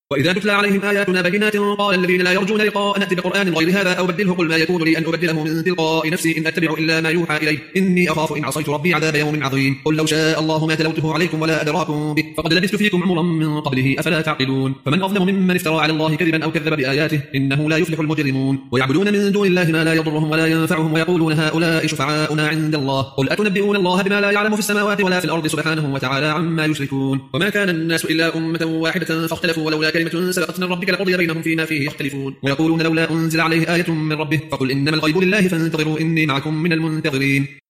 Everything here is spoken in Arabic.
وإذا تتلى عليهم آياتنا بينات قال الذين لا يرجون لقاء نأتي بقرآن غير هذا أو بدله قل ما يكون لي أن أبدله من تلقاء نفسي إن أتبع إلا ما يوحى إلي إني أخاف إن عصيت ربي عذاب يوم عظيم قل لو شاء الله ما تلوته عليكم ولا أدراكم به فقد لبثت فيكم عمرا من قبله أفلا تعقلون فمن أظلم ممن افترى على الله كذبا أو كذب بآياته إنه لا يفلح المجرمون ويعبدون من دون الله ما لا يضرهم ولا ينفعهم ويقولون هؤلاء شفعاؤنا عند الله قل أتنبئون الله بما لا يعلم في السماوات ولا في الأرض سبحانه وتعالى عما يشركون وما كان الناس إلا أمة واحدة فاختلفوا ولولا كلمة سبقت من ربك لقضي بينهم فيما فيه يختلفون ويقولون لولا أنزل عليه آية من ربه فقل إنما الغيب لله فانتظروا إني معكم من المنتظرين